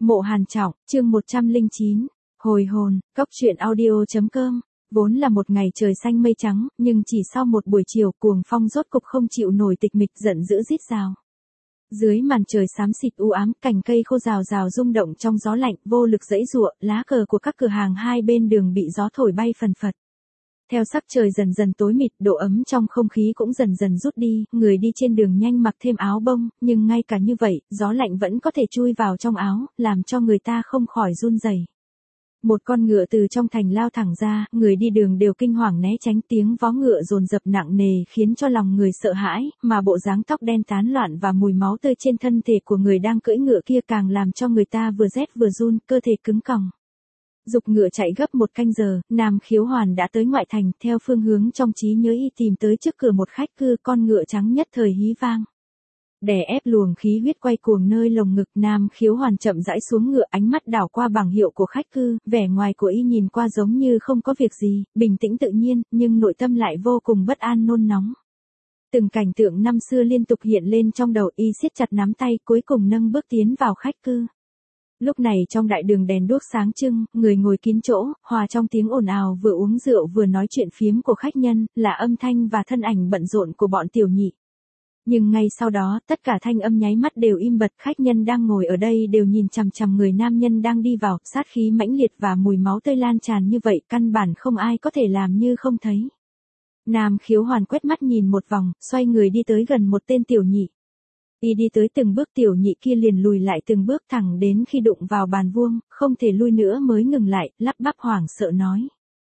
Mộ Hàn Trọng, chương 109, hồi hồn, cốc truyện audio.com. Vốn là một ngày trời xanh mây trắng, nhưng chỉ sau một buổi chiều cuồng phong rốt cục không chịu nổi tịch mịch giận dữ rít rào. Dưới màn trời xám xịt u ám, cành cây khô rào rào rung động trong gió lạnh, vô lực giãy giụa, lá cờ của các cửa hàng hai bên đường bị gió thổi bay phần phật. Theo sắc trời dần dần tối mịt, độ ấm trong không khí cũng dần dần rút đi, người đi trên đường nhanh mặc thêm áo bông, nhưng ngay cả như vậy, gió lạnh vẫn có thể chui vào trong áo, làm cho người ta không khỏi run rẩy. Một con ngựa từ trong thành lao thẳng ra, người đi đường đều kinh hoàng né tránh, tiếng vó ngựa dồn dập nặng nề khiến cho lòng người sợ hãi, mà bộ dáng tóc đen tán loạn và mùi máu tươi trên thân thể của người đang cưỡi ngựa kia càng làm cho người ta vừa rét vừa run, cơ thể cứng còng. Dục ngựa chạy gấp một canh giờ, Nam Khiếu Hoàn đã tới ngoại thành, theo phương hướng trong trí nhớ y tìm tới trước cửa một khách cư, con ngựa trắng nhất thời hí vang. Đè ép luồng khí huyết quay cuồng nơi lồng ngực, Nam Khiếu Hoàn chậm rãi xuống ngựa, ánh mắt đảo qua bảng hiệu của khách cư, vẻ ngoài của y nhìn qua giống như không có việc gì, bình tĩnh tự nhiên, nhưng nội tâm lại vô cùng bất an nôn nóng. Từng cảnh tượng năm xưa liên tục hiện lên trong đầu, y siết chặt nắm tay, cuối cùng nâng bước tiến vào khách cư. Lúc này trong đại đường đèn đuốc sáng trưng, người ngồi kín chỗ, hòa trong tiếng ồn ào vừa uống rượu vừa nói chuyện phiếm của khách nhân, là âm thanh và thân ảnh bận rộn của bọn tiểu nhị. Nhưng ngay sau đó, tất cả thanh âm nháy mắt đều im bặt, khách nhân đang ngồi ở đây đều nhìn chằm chằm người nam nhân đang đi vào, sát khí mãnh liệt và mùi máu tươi lan tràn như vậy, căn bản không ai có thể làm như không thấy. Nam Khiếu Hoàn quét mắt nhìn một vòng, xoay người đi tới gần một tên tiểu nhị. Y đi tới từng bước, tiểu nhị kia liền lùi lại từng bước, thẳng đến khi đụng vào bàn vuông, không thể lui nữa mới ngừng lại, lắp bắp hoảng sợ nói.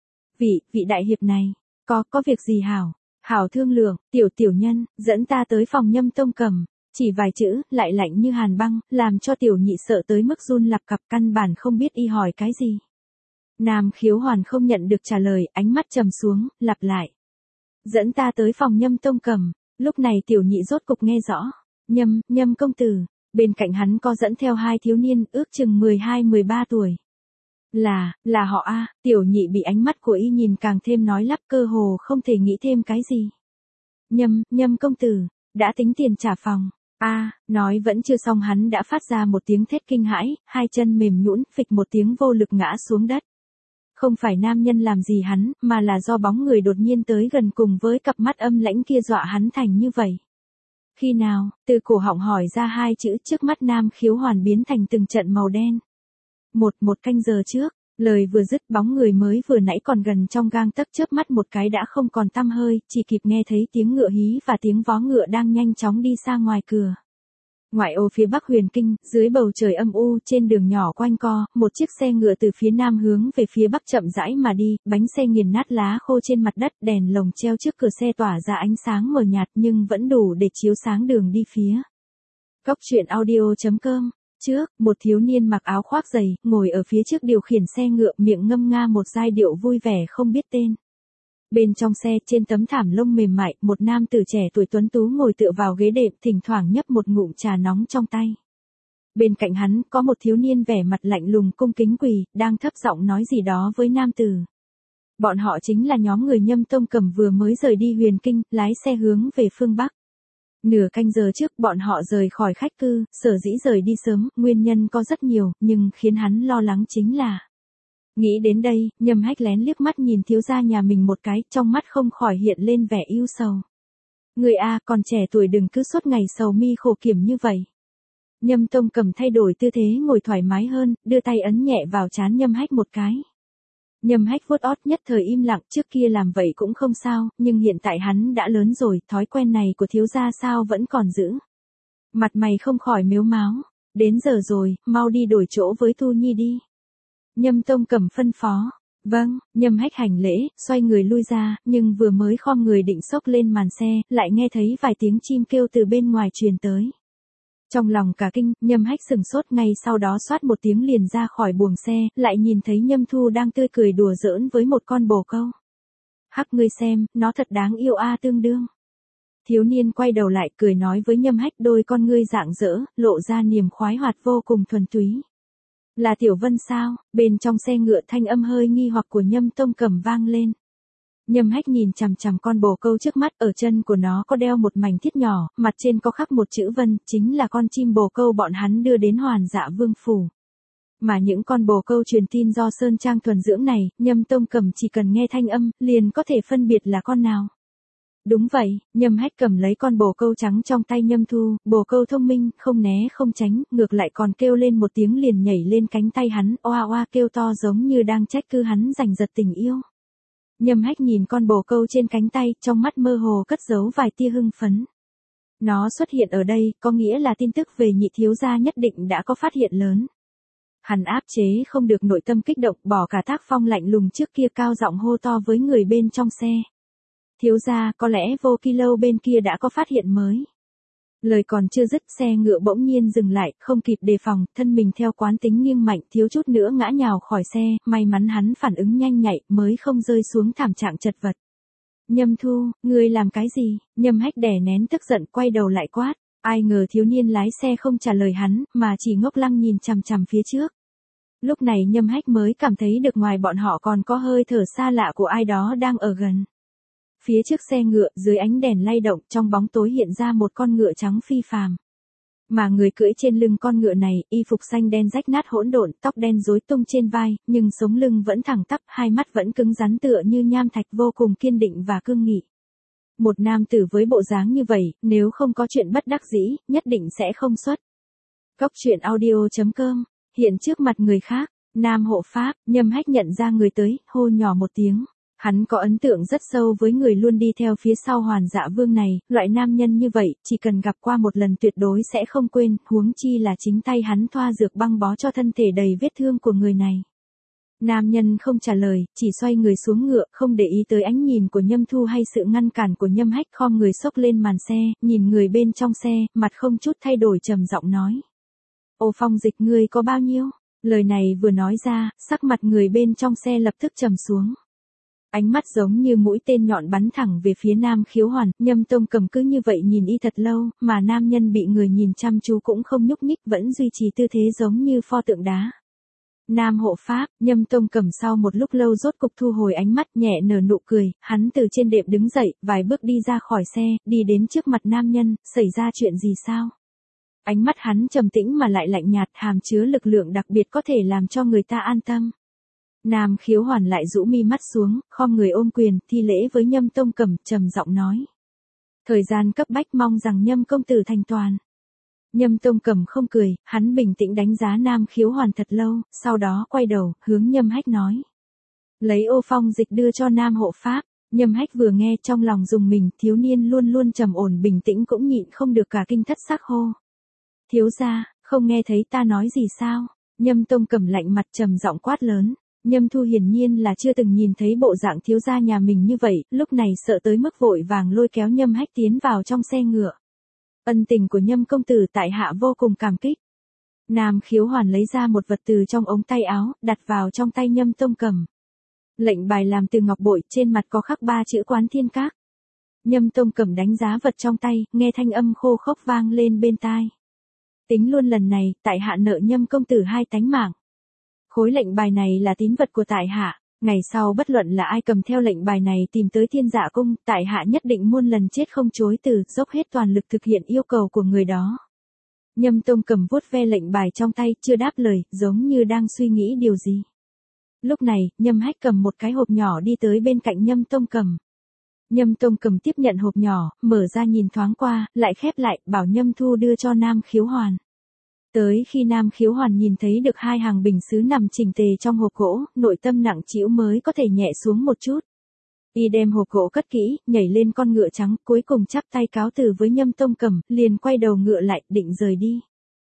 Vị đại hiệp này, có việc gì hảo? Hảo thương lượng, tiểu nhân, dẫn ta tới phòng Nhâm Tông Cầm. Chỉ vài chữ, lại lạnh như hàn băng, làm cho tiểu nhị sợ tới mức run lập cập, căn bản không biết y hỏi cái gì. Nam Khiếu Hoàn không nhận được trả lời, ánh mắt trầm xuống, lặp lại. Dẫn ta tới phòng Nhâm Tông Cầm. Lúc này tiểu nhị rốt cục nghe rõ. Nhâm công tử, bên cạnh hắn có dẫn theo hai thiếu niên, ước chừng 12-13 tuổi. Là họ A, tiểu nhị bị ánh mắt của y nhìn càng thêm nói lắp, cơ hồ không thể nghĩ thêm cái gì. Nhâm công tử, đã tính tiền trả phòng. Nói vẫn chưa xong hắn đã phát ra một tiếng thét kinh hãi, hai chân mềm nhũn, phịch một tiếng vô lực ngã xuống đất. Không phải nam nhân làm gì hắn, mà là do bóng người đột nhiên tới gần cùng với cặp mắt âm lãnh kia dọa hắn thành như vậy. Khi nào, từ cổ họng hỏi ra hai chữ, trước mắt Nam Khiếu Hoàn biến thành từng trận màu đen. Một canh giờ trước, lời vừa dứt, bóng người mới vừa nãy còn gần trong gang tấc chớp mắt một cái đã không còn tăm hơi, chỉ kịp nghe thấy tiếng ngựa hí và tiếng vó ngựa đang nhanh chóng đi xa ngoài cửa. Ngoại ô phía bắc Huyền Kinh, dưới bầu trời âm u, trên đường nhỏ quanh co, một chiếc xe ngựa từ phía nam hướng về phía bắc chậm rãi mà đi, bánh xe nghiền nát lá khô trên mặt đất, đèn lồng treo trước cửa xe tỏa ra ánh sáng mờ nhạt nhưng vẫn đủ để chiếu sáng đường đi phía. Cốc truyện audio.com. Trước, một thiếu niên mặc áo khoác dày, ngồi ở phía trước điều khiển xe ngựa, miệng ngâm nga một giai điệu vui vẻ không biết tên. Bên trong xe, trên tấm thảm lông mềm mại, một nam tử trẻ tuổi tuấn tú ngồi tựa vào ghế đệm, thỉnh thoảng nhấp một ngụm trà nóng trong tay. Bên cạnh hắn, có một thiếu niên vẻ mặt lạnh lùng cung kính quỳ, đang thấp giọng nói gì đó với nam tử. Bọn họ chính là nhóm người Nhâm Tông Cầm vừa mới rời đi Huyền Kinh, lái xe hướng về phương Bắc. Nửa canh giờ trước bọn họ rời khỏi khách cư, sở dĩ rời đi sớm, nguyên nhân có rất nhiều, nhưng khiến hắn lo lắng chính là. Nghĩ đến đây, Nhâm Hách lén liếc mắt nhìn thiếu gia nhà mình một cái, trong mắt không khỏi hiện lên vẻ ưu sầu. Người A, còn trẻ tuổi đừng cứ suốt ngày sầu mi khổ kiểm như vậy. Nhâm Tông Cầm thay đổi tư thế ngồi thoải mái hơn, đưa tay ấn nhẹ vào trán Nhâm Hách một cái. Nhâm Hách vuốt ót nhất thời im lặng, trước kia làm vậy cũng không sao, nhưng hiện tại hắn đã lớn rồi, thói quen này của thiếu gia sao vẫn còn giữ. Mặt mày không khỏi mếu máo. Đến giờ rồi, mau đi đổi chỗ với Thu Nhi đi. Nhâm Tông Cầm phân phó. Vâng, Nhâm Hách hành lễ, xoay người lui ra, nhưng vừa mới khom người định xốc lên màn xe, lại nghe thấy vài tiếng chim kêu từ bên ngoài truyền tới. Trong lòng cả kinh, Nhâm Hách sừng sốt, ngay sau đó xoát một tiếng liền ra khỏi buồng xe, lại nhìn thấy Nhâm Thu đang tươi cười đùa giỡn với một con bồ câu. Hắc ngươi xem, nó thật đáng yêu a tương đương. Thiếu niên quay đầu lại cười nói với Nhâm Hách, đôi con ngươi rạng rỡ, lộ ra niềm khoái hoạt vô cùng thuần túy. Là Tiểu Vân sao? Bên trong xe ngựa thanh âm hơi nghi hoặc của Nhâm Tông Cầm vang lên. Nhâm Hách nhìn chằm chằm con bồ câu trước mắt, ở chân của nó có đeo một mảnh thiết nhỏ, mặt trên có khắc một chữ Vân, chính là con chim bồ câu bọn hắn đưa đến Hoàn Dạ Vương phủ. Mà những con bồ câu truyền tin do Sơn Trang thuần dưỡng này, Nhâm Tông Cầm chỉ cần nghe thanh âm, liền có thể phân biệt là con nào. Đúng vậy, Nhâm Hách cầm lấy con bồ câu trắng trong tay Nhâm Thu, bồ câu thông minh, không né không tránh, ngược lại còn kêu lên một tiếng liền nhảy lên cánh tay hắn, oa oa kêu to giống như đang trách cứ hắn giành giật tình yêu. Nhâm Hách nhìn con bồ câu trên cánh tay, trong mắt mơ hồ cất giấu vài tia hưng phấn. Nó xuất hiện ở đây, có nghĩa là tin tức về nhị thiếu gia nhất định đã có phát hiện lớn. Hắn áp chế không được nội tâm kích động, bỏ cả tác phong lạnh lùng trước kia, cao giọng hô to với người bên trong xe. Thiếu gia, có lẽ vô kỳ lâu bên kia đã có phát hiện mới. Lời còn chưa dứt, xe ngựa bỗng nhiên dừng lại, không kịp đề phòng, thân mình theo quán tính nghiêng mạnh, thiếu chút nữa ngã nhào khỏi xe, may mắn hắn phản ứng nhanh nhạy, mới không rơi xuống thảm trạng chật vật. Nhâm Thu, ngươi làm cái gì? Nhâm Hách đè nén tức giận, quay đầu lại quát. Ai ngờ thiếu niên lái xe không trả lời hắn, mà chỉ ngốc lăng nhìn chằm chằm phía trước. Lúc này Nhâm Hách mới cảm thấy được ngoài bọn họ còn có hơi thở xa lạ của ai đó đang ở gần. Phía trước xe ngựa, dưới ánh đèn lay động, trong bóng tối hiện ra một con ngựa trắng phi phàm. Mà người cưỡi trên lưng con ngựa này, y phục xanh đen rách nát hỗn độn, tóc đen rối tung trên vai, nhưng sống lưng vẫn thẳng tắp, hai mắt vẫn cứng rắn tựa như nham thạch, vô cùng kiên định và cương nghị. Một nam tử với bộ dáng như vậy, nếu không có chuyện bất đắc dĩ, nhất định sẽ không xuất. Cốc truyện audio.com, hiện trước mặt người khác, Nam hộ pháp, Nhâm Hách nhận ra người tới, hô nhỏ một tiếng. Hắn có ấn tượng rất sâu với người luôn đi theo phía sau Hoàn Dạ Vương này, loại nam nhân như vậy, chỉ cần gặp qua một lần tuyệt đối sẽ không quên, huống chi là chính tay hắn thoa dược băng bó cho thân thể đầy vết thương của người này. Nam nhân không trả lời, chỉ xoay người xuống ngựa, không để ý tới ánh nhìn của Nhâm Thu hay sự ngăn cản của Nhâm Hách, khom người xốc lên màn xe, nhìn người bên trong xe, mặt không chút thay đổi trầm giọng nói. Ô Phong Dịch, ngươi có bao nhiêu? Lời này vừa nói ra, sắc mặt người bên trong xe lập tức trầm xuống. Ánh mắt giống như mũi tên nhọn bắn thẳng về phía Nam Khiếu Hoàn, Nhâm Tông Cầm cứ như vậy nhìn y thật lâu, mà nam nhân bị người nhìn chăm chú cũng không nhúc nhích, vẫn duy trì tư thế giống như pho tượng đá. Nam hộ pháp, Nhâm Tông Cầm sau một lúc lâu rốt cục thu hồi ánh mắt, nhẹ nở nụ cười, hắn từ trên đệm đứng dậy, vài bước đi ra khỏi xe, đi đến trước mặt nam nhân, xảy ra chuyện gì sao? Ánh mắt hắn trầm tĩnh mà lại lạnh nhạt, hàm chứa lực lượng đặc biệt có thể làm cho người ta an tâm. Nam Khiếu Hoàn lại rũ mi mắt xuống, khom người ôm quyền, thi lễ với Nhâm Tông Cầm, trầm giọng nói. Thời gian cấp bách, mong rằng Nhâm công tử thành toàn. Nhâm Tông Cầm không cười, hắn bình tĩnh đánh giá Nam Khiếu Hoàn thật lâu, sau đó quay đầu, hướng Nhâm Hách nói. Lấy Ô Phong Dịch đưa cho Nam hộ pháp. Nhâm Hách vừa nghe trong lòng rùng mình, thiếu niên luôn luôn trầm ổn bình tĩnh cũng nhịn không được cả kinh thất sắc hô. Thiếu gia, không nghe thấy ta nói gì sao? Nhâm Tông Cầm lạnh mặt trầm giọng quát lớn. Nhâm Thu hiển nhiên là chưa từng nhìn thấy bộ dạng thiếu gia nhà mình như vậy, lúc này sợ tới mức vội vàng lôi kéo Nhâm Hách tiến vào trong xe ngựa. Ân tình của Nhâm công tử tại hạ vô cùng cảm kích. Nam Khiếu Hoàn lấy ra một vật từ trong ống tay áo, đặt vào trong tay Nhâm Tông Cầm. Lệnh bài làm từ ngọc bội, trên mặt có khắc 3 chữ Quán Thiên Các. Nhâm Tông Cầm đánh giá vật trong tay, nghe thanh âm khô khốc vang lên bên tai. Tính luôn lần này, tại hạ nợ Nhâm công tử 2 tánh mạng. Khối lệnh bài này là tín vật của tại hạ, ngày sau bất luận là ai cầm theo lệnh bài này tìm tới Thiên Dạ Cung, tại hạ nhất định muôn lần chết không chối từ, dốc hết toàn lực thực hiện yêu cầu của người đó. Nhâm Tông Cầm vuốt ve lệnh bài trong tay, chưa đáp lời, giống như đang suy nghĩ điều gì. Lúc này, Nhâm Hách cầm một cái hộp nhỏ đi tới bên cạnh Nhâm Tông Cầm. Nhâm Tông Cầm tiếp nhận hộp nhỏ, mở ra nhìn thoáng qua, lại khép lại, bảo Nhâm Thu đưa cho Nam Khiếu Hoàn. Tới khi Nam Khiếu Hoàn nhìn thấy được 2 hàng bình sứ nằm chỉnh tề trong hộp gỗ, nội tâm nặng trĩu mới có thể nhẹ xuống một chút. Y đem hộp gỗ cất kỹ, nhảy lên con ngựa trắng, cuối cùng chắp tay cáo từ với Nhâm Tông Cầm, liền quay đầu ngựa lại, định rời đi.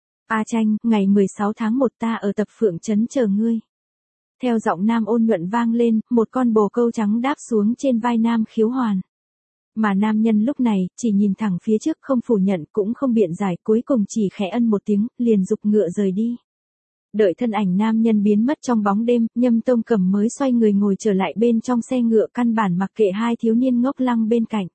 A Tranh, ngày 16 tháng 1 ta ở Tập Phượng Trấn chờ ngươi. Theo giọng nam ôn nhuận vang lên, một con bồ câu trắng đáp xuống trên vai Nam Khiếu Hoàn. Mà nam nhân lúc này, chỉ nhìn thẳng phía trước, không phủ nhận cũng không biện giải, cuối cùng chỉ khẽ ân một tiếng, liền giục ngựa rời đi. Đợi thân ảnh nam nhân biến mất trong bóng đêm, Nhâm Tông Cầm mới xoay người ngồi trở lại bên trong xe ngựa, căn bản mặc kệ 2 thiếu niên ngốc lăng bên cạnh.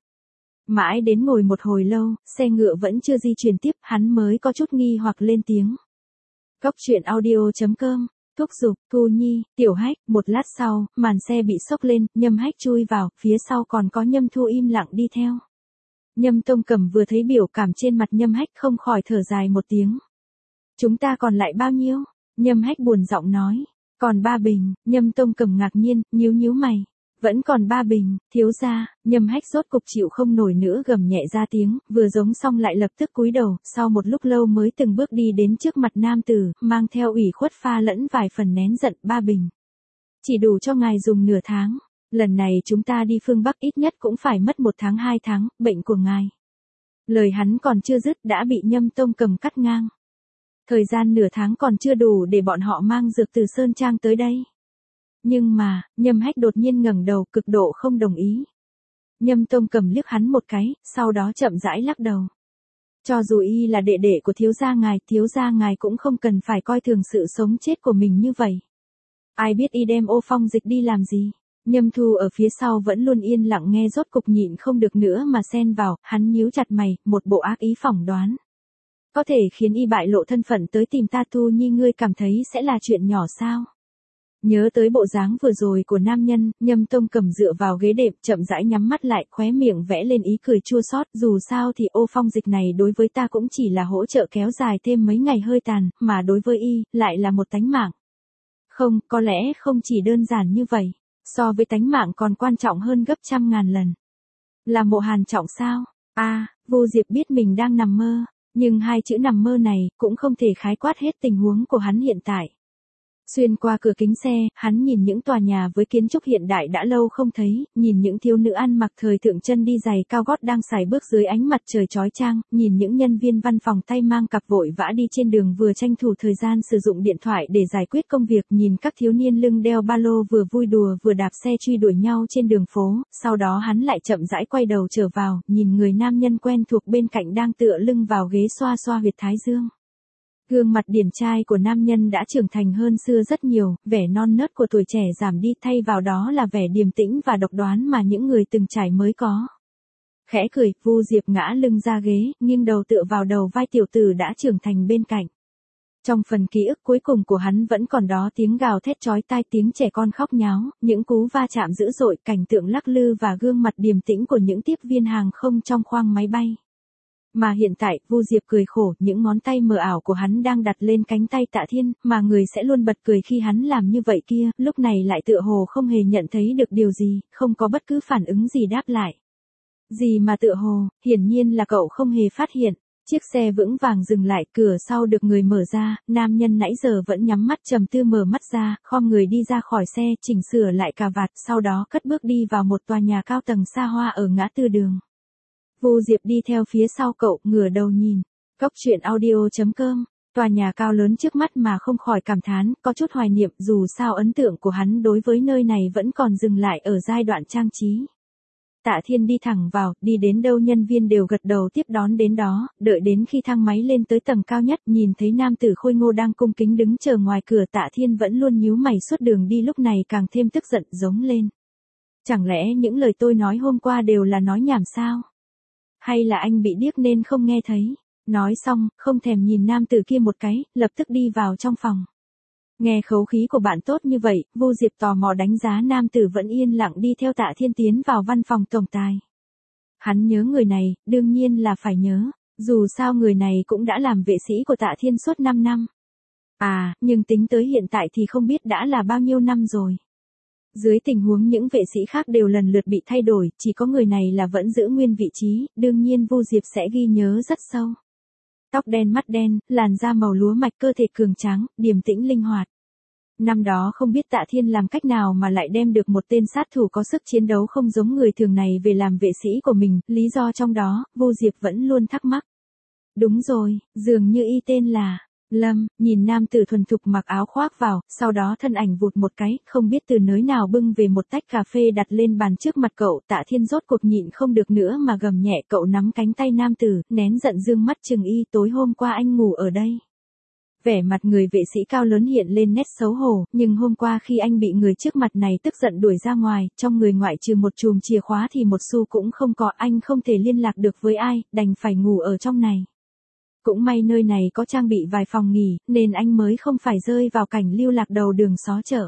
Mãi đến ngồi một hồi lâu, xe ngựa vẫn chưa di chuyển tiếp, hắn mới có chút nghi hoặc lên tiếng. Cốc truyện audio.com, thúc giục, Thu Nhi, Tiểu Hách, một lát sau, màn xe bị xốc lên, Nhâm Hách chui vào, phía sau còn có Nhâm Thu im lặng đi theo. Nhâm Tông Cầm vừa thấy biểu cảm trên mặt Nhâm Hách không khỏi thở dài một tiếng. Chúng ta còn lại bao nhiêu? Nhâm Hách buồn giọng nói. Còn 3 bình, Nhâm Tông Cầm ngạc nhiên, nhíu nhíu mày. Vẫn còn 3 bình, thiếu gia. Nhâm Hách rốt cục chịu không nổi nữa gầm nhẹ ra tiếng, vừa giống xong lại lập tức cúi đầu, sau một lúc lâu mới từng bước đi đến trước mặt nam tử, mang theo ủy khuất pha lẫn vài phần nén giận. 3 bình. Chỉ đủ cho ngài dùng nửa tháng. Lần này chúng ta đi phương Bắc ít nhất cũng phải mất 1 tháng 2 tháng, bệnh của ngài. Lời hắn còn chưa dứt đã bị Nhâm Tông Cầm cắt ngang. Thời gian nửa tháng còn chưa đủ để bọn họ mang dược từ Sơn Trang tới đây. Nhưng mà, Nhâm Hách đột nhiên ngẩng đầu cực độ không đồng ý. Nhâm Tông Cầm liếc hắn một cái, sau đó chậm rãi lắc đầu. Cho dù y là đệ đệ của thiếu gia ngài cũng không cần phải coi thường sự sống chết của mình như vậy. Ai biết y đem Ô Phong Dịch đi làm gì? Nhâm Thu ở phía sau vẫn luôn yên lặng nghe rốt cục nhịn không được nữa mà xen vào, hắn nhíu chặt mày, một bộ ác ý phỏng đoán. Có thể khiến y bại lộ thân phận tới tìm ta Thu Nhi, ngươi cảm thấy sẽ là chuyện nhỏ sao? Nhớ tới bộ dáng vừa rồi của nam nhân, Nhâm Tông Cầm dựa vào ghế đệm, chậm rãi nhắm mắt lại, khóe miệng vẽ lên ý cười chua xót, dù sao thì Ô Phong Dịch này đối với ta cũng chỉ là hỗ trợ kéo dài thêm mấy ngày hơi tàn, mà đối với y, lại là một tánh mạng. Không, có lẽ không chỉ đơn giản như vậy, so với tánh mạng còn quan trọng hơn gấp trăm ngàn lần. Là Mộ Hàn Trọng sao? Vô Diệp biết mình đang nằm mơ, nhưng 2 chữ nằm mơ này cũng không thể khái quát hết tình huống của hắn hiện tại. Xuyên qua cửa kính xe, hắn nhìn những tòa nhà với kiến trúc hiện đại đã lâu không thấy, nhìn những thiếu nữ ăn mặc thời thượng chân đi giày cao gót đang sải bước dưới ánh mặt trời chói chang, nhìn những nhân viên văn phòng tay mang cặp vội vã đi trên đường vừa tranh thủ thời gian sử dụng điện thoại để giải quyết công việc, nhìn các thiếu niên lưng đeo ba lô vừa vui đùa vừa đạp xe truy đuổi nhau trên đường phố, sau đó hắn lại chậm rãi quay đầu trở vào, nhìn người nam nhân quen thuộc bên cạnh đang tựa lưng vào ghế xoa xoa huyệt thái dương. Gương mặt điển trai của nam nhân đã trưởng thành hơn xưa rất nhiều, vẻ non nớt của tuổi trẻ giảm đi, thay vào đó là vẻ điềm tĩnh và độc đoán mà những người từng trải mới có. Khẽ cười, Vu Diệp ngã lưng ra ghế, nghiêng đầu tựa vào đầu vai tiểu tử đã trưởng thành bên cạnh. Trong phần ký ức cuối cùng của hắn vẫn còn đó tiếng gào thét chói tai, tiếng trẻ con khóc nháo, những cú va chạm dữ dội, cảnh tượng lắc lư và gương mặt điềm tĩnh của những tiếp viên hàng không trong khoang máy bay. Mà hiện tại, Vu Diệp cười khổ, những ngón tay mờ ảo của hắn đang đặt lên cánh tay Tạ Thiên, mà người sẽ luôn bật cười khi hắn làm như vậy kia, lúc này lại tựa hồ không hề nhận thấy được điều gì, không có bất cứ phản ứng gì đáp lại. Gì mà tựa hồ, hiển nhiên là cậu không hề phát hiện. Chiếc xe vững vàng dừng lại, cửa sau được người mở ra, nam nhân nãy giờ vẫn nhắm mắt trầm tư mở mắt ra, khom người đi ra khỏi xe, chỉnh sửa lại cà vạt, sau đó cất bước đi vào một tòa nhà cao tầng xa hoa ở ngã tư đường. Vu Diệp đi theo phía sau cậu, ngửa đầu nhìn. Cốc truyện audio.com, tòa nhà cao lớn trước mắt mà không khỏi cảm thán, có chút hoài niệm, dù sao ấn tượng của hắn đối với nơi này vẫn còn dừng lại ở giai đoạn trang trí. Tạ Thiên đi thẳng vào, đi đến đâu nhân viên đều gật đầu tiếp đón đến đó, đợi đến khi thang máy lên tới tầng cao nhất, nhìn thấy nam tử khôi ngô đang cung kính đứng chờ ngoài cửa, Tạ Thiên vẫn luôn nhíu mày suốt đường đi, lúc này càng thêm tức giận, giống lên. Chẳng lẽ những lời tôi nói hôm qua đều là nói nhảm sao? Hay là anh bị điếc nên không nghe thấy? Nói xong, không thèm nhìn nam tử kia một cái, lập tức đi vào trong phòng. Nghe khẩu khí của bạn tốt như vậy, Vu Diệp tò mò đánh giá nam tử vẫn yên lặng đi theo Tạ Thiên tiến vào văn phòng tổng tài. Hắn nhớ người này, đương nhiên là phải nhớ, dù sao người này cũng đã làm vệ sĩ của Tạ Thiên suốt 5 năm. Nhưng tính tới hiện tại thì không biết đã là bao nhiêu năm rồi. Dưới tình huống những vệ sĩ khác đều lần lượt bị thay đổi, chỉ có người này là vẫn giữ nguyên vị trí, đương nhiên Vu Diệp sẽ ghi nhớ rất sâu. Tóc đen mắt đen, làn da màu lúa mạch, cơ thể cường tráng, điềm tĩnh linh hoạt. Năm đó không biết Tạ Thiên làm cách nào mà lại đem được một tên sát thủ có sức chiến đấu không giống người thường này về làm vệ sĩ của mình, lý do trong đó, Vu Diệp vẫn luôn thắc mắc. Đúng rồi, dường như y tên là Lâm. Nhìn nam tử thuần thục mặc áo khoác vào, sau đó thân ảnh vụt một cái, không biết từ nơi nào bưng về một tách cà phê đặt lên bàn trước mặt cậu. Tạ Thiên rốt cuộc nhịn không được nữa mà gầm nhẹ, cậu nắm cánh tay nam tử, nén giận dương mắt chừng y, tối hôm qua anh ngủ ở đây. Vẻ mặt người vệ sĩ cao lớn hiện lên nét xấu hổ, nhưng hôm qua khi anh bị người trước mặt này tức giận đuổi ra ngoài, trong người ngoại trừ một chùm chìa khóa thì một xu cũng không có, anh không thể liên lạc được với ai, đành phải ngủ ở trong này. Cũng may nơi này có trang bị vài phòng nghỉ, nên anh mới không phải rơi vào cảnh lưu lạc đầu đường xó chợ.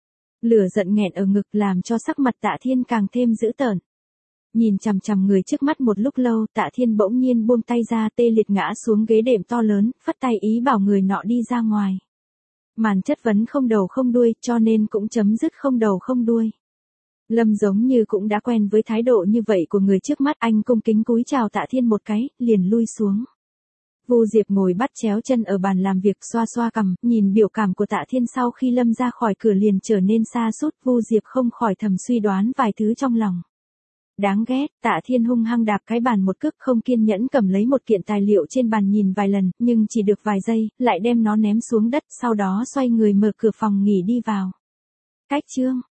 Lửa giận nghẹn ở ngực làm cho sắc mặt Tạ Thiên càng thêm dữ tợn. Nhìn chằm chằm người trước mắt một lúc lâu, Tạ Thiên bỗng nhiên buông tay ra, tê liệt ngã xuống ghế đệm to lớn, phất tay ý bảo người nọ đi ra ngoài. Màn chất vấn không đầu không đuôi, cho nên cũng chấm dứt không đầu không đuôi. Lâm giống như cũng đã quen với thái độ như vậy của người trước mắt, anh cung kính cúi chào Tạ Thiên một cái, liền lui xuống. Vu Diệp ngồi bắt chéo chân ở bàn làm việc, xoa xoa cằm, nhìn biểu cảm của Tạ Thiên sau khi Lâm ra khỏi cửa liền trở nên sa sút, Vu Diệp không khỏi thầm suy đoán vài thứ trong lòng. Đáng ghét, Tạ Thiên hung hăng đạp cái bàn một cước, không kiên nhẫn cầm lấy một kiện tài liệu trên bàn nhìn vài lần, nhưng chỉ được vài giây, lại đem nó ném xuống đất, sau đó xoay người mở cửa phòng nghỉ đi vào. Cách chương